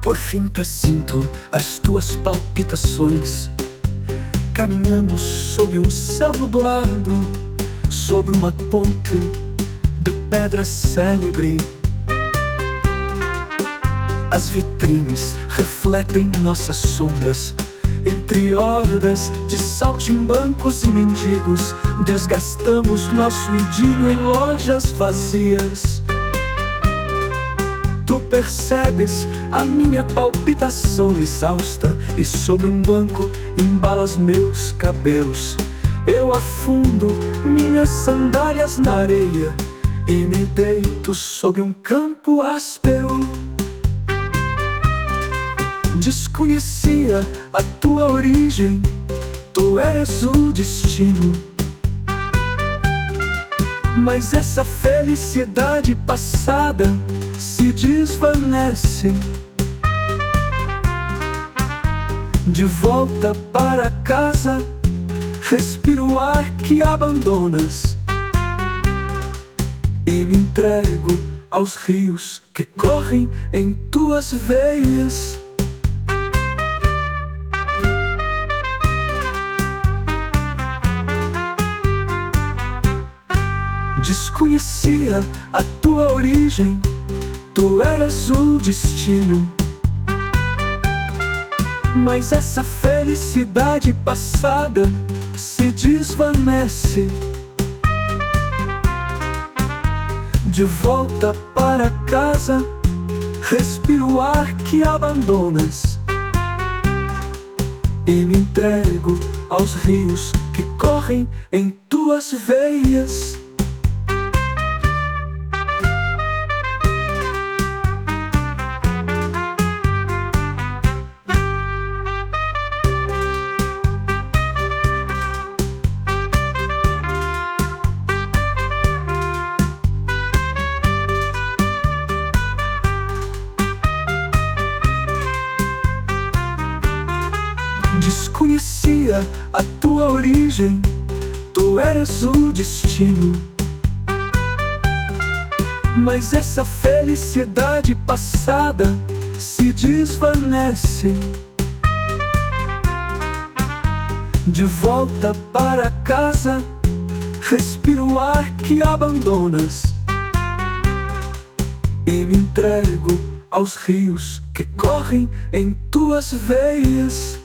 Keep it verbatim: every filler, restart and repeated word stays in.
Por fim presinto as tuas palpitações. Caminhamos sob um céu nublado, sobre uma ponte de pedra célebre. As vitrines refletem nossas sombras, entre hordas de saltimbancos e mendigos. Desgastamos nosso idílio em lojas vazias. Tu percebes a minha palpitação exausta, e sobre um banco embalas meus cabelos. Eu afundo minhas sandálias na areia e me deito sobre um campo áspero. Desconhecia a tua origem, tu és o destino. Mas essa felicidade passada se desvanece. De volta para casa, respiro o ar que abandonas e me entrego aos rios que correm em tuas veias. Desconhecia a tua origem, tu eras o destino. Mas essa felicidade passada se desvanece. De volta para casa, respiro o ar que abandonas e me entrego aos rios que correm em tuas veias. Desconhecia a tua origem, tu eras o destino. Mas essa felicidade passada se desvanece. De volta para casa, respiro o ar que abandonas e me entrego aos rios que correm em tuas veias.